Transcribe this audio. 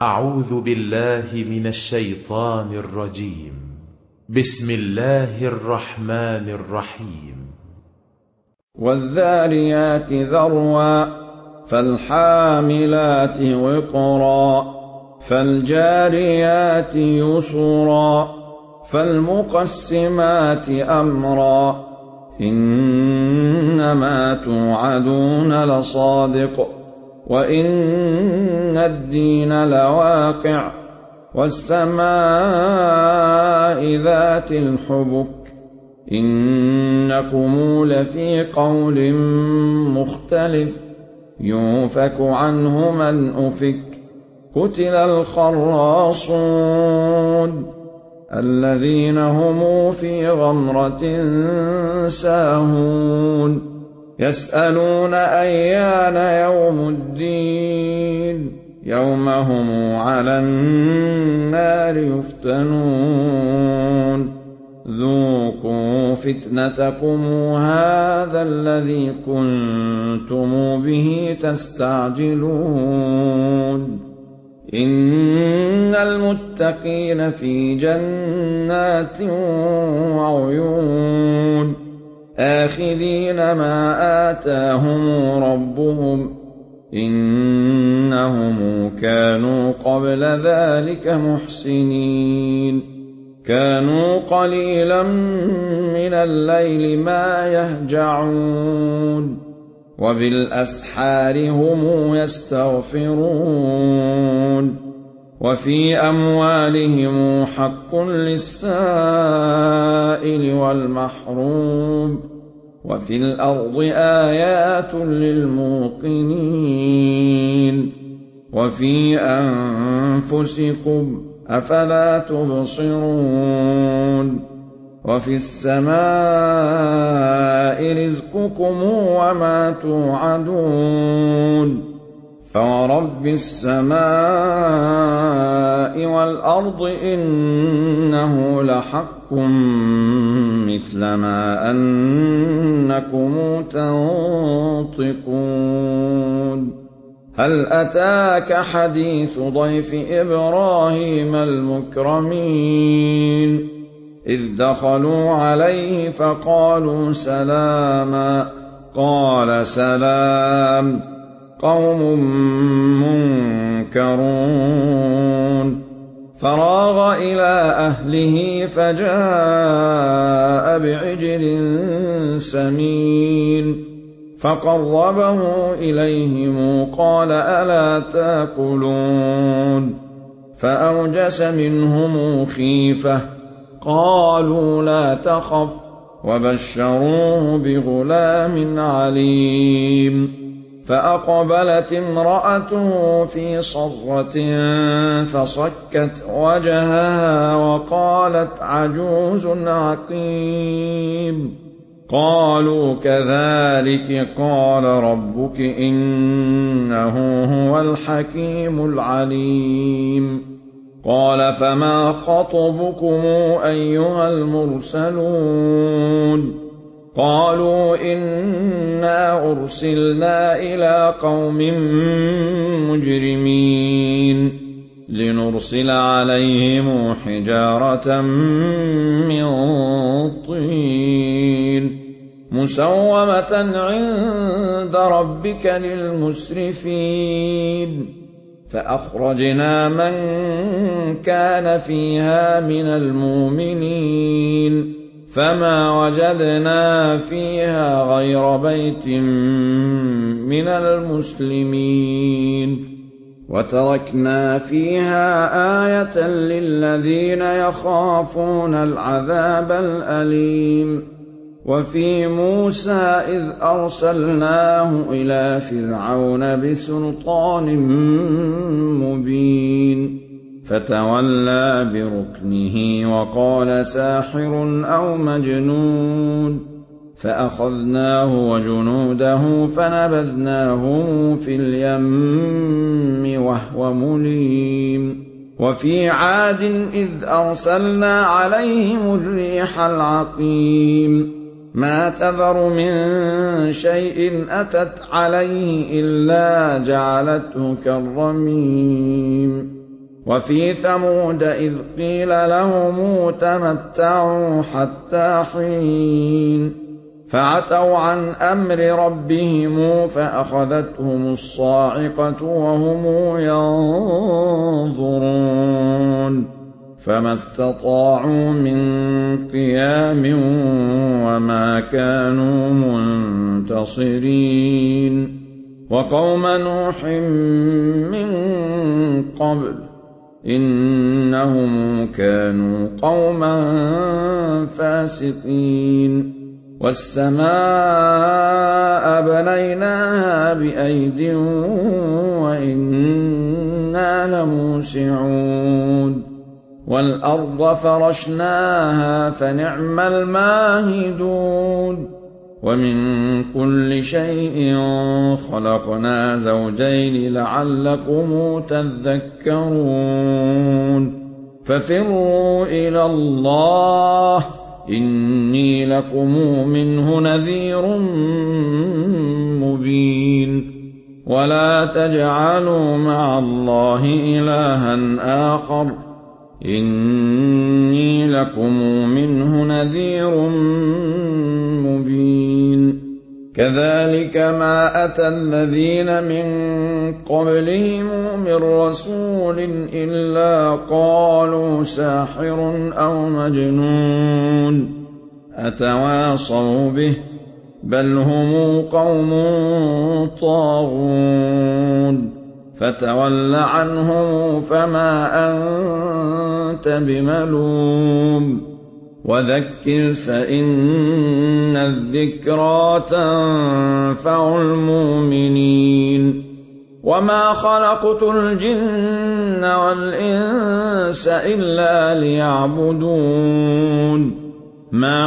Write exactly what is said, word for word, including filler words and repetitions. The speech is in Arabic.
أعوذ بالله من الشيطان الرجيم. بسم الله الرحمن الرحيم. والذاريات ذروا فالحاملات وقرا فالجاريات يسرا فالمقسمات أمرا إنما توعدون لصادق وإن الدين لواقع والسماء ذات الحبك إنكم لفي قول مختلف يؤفك عنه من أفك قتل الخراصون الذين هم في غمرة ساهون يسألون أيان يوم الدين يوم هم على النار يفتنون ذوقوا فتنتكم هذا الذي كنتم به تستعجلون إن المتقين في جنات وعيون آخذين ما آتاهم ربهم إنهم كانوا قبل ذلك محسنين كانوا قليلا من الليل ما يهجعون وبالأسحار هم يستغفرون وفي أموالهم حق للسائل والمحروم وفي الأرض آيات للموقنين وفي أنفسكم أفلا تبصرون وفي السماء رزقكم وما توعدون فورب السماء والأرض إنه لحق مثل ما أنكم تنطقون هل أتاك حديث ضيف إبراهيم المكرمين إذ دخلوا عليه فقالوا سلاما قال سلام قوم منكرون فراغ إلى أهله فجاء بعجل سمين فقربه إليهم قال ألا تأكلون فأوجس منهم خيفة قالوا لا تخف وبشروه بغلام عليم فأقبلت امرأته في صرة فصكت وجهها وقالت عجوز عقيم قالوا كذلك قال ربك إنه هو الحكيم العليم قال فما خطبكم أيها المرسلون قالوا إنا أرسلنا إلى قوم مجرمين لنرسل عليهم حجارة من طين مسومة عند ربك للمسرفين فأخرجنا من كان فيها من المؤمنين فما وجدنا فيها غير بيت من المسلمين وتركنا فيها آية للذين يخافون العذاب الأليم وفي موسى إذ أرسلناه إلى فرعون بسلطان مبين فتولى بركنه وقال ساحر أو مجنون فأخذناه وجنوده فنبذناهم في اليم وهو مليم وفي عاد إذ أرسلنا عليهم الريح العقيم ما تذر من شيء أتت عليه إلا جعلته كالرميم وفي ثمود إذ قيل لهم تمتعوا حتى حين فعتوا عن أمر ربهم فأخذتهم الصاعقة وهم ينظرون فما استطاعوا من قيام وما كانوا منتصرين وقوم نوح من قبل إنهم كانوا قوما فاسقين والسماء بنيناها بأيد وإنا لموسعون والأرض فرشناها فنعم الماهدون ومن كل شيء خلقنا زوجين لعلكم تذكرون ففروا إلى الله إني لكم منه نذير مبين ولا تجعلوا مع الله إلها آخر إني لكم منه نذير مبين كذلك ما أتى الذين من قبلهم من رسول إلا قالوا ساحر أو مجنون أتواصوا به بل هم قوم طاغون فتول عنهم فما أنت بملوم وذكر فإن الذكرى تنفع المؤمنين وما خلقت الجن والإنس إلا ليعبدون ما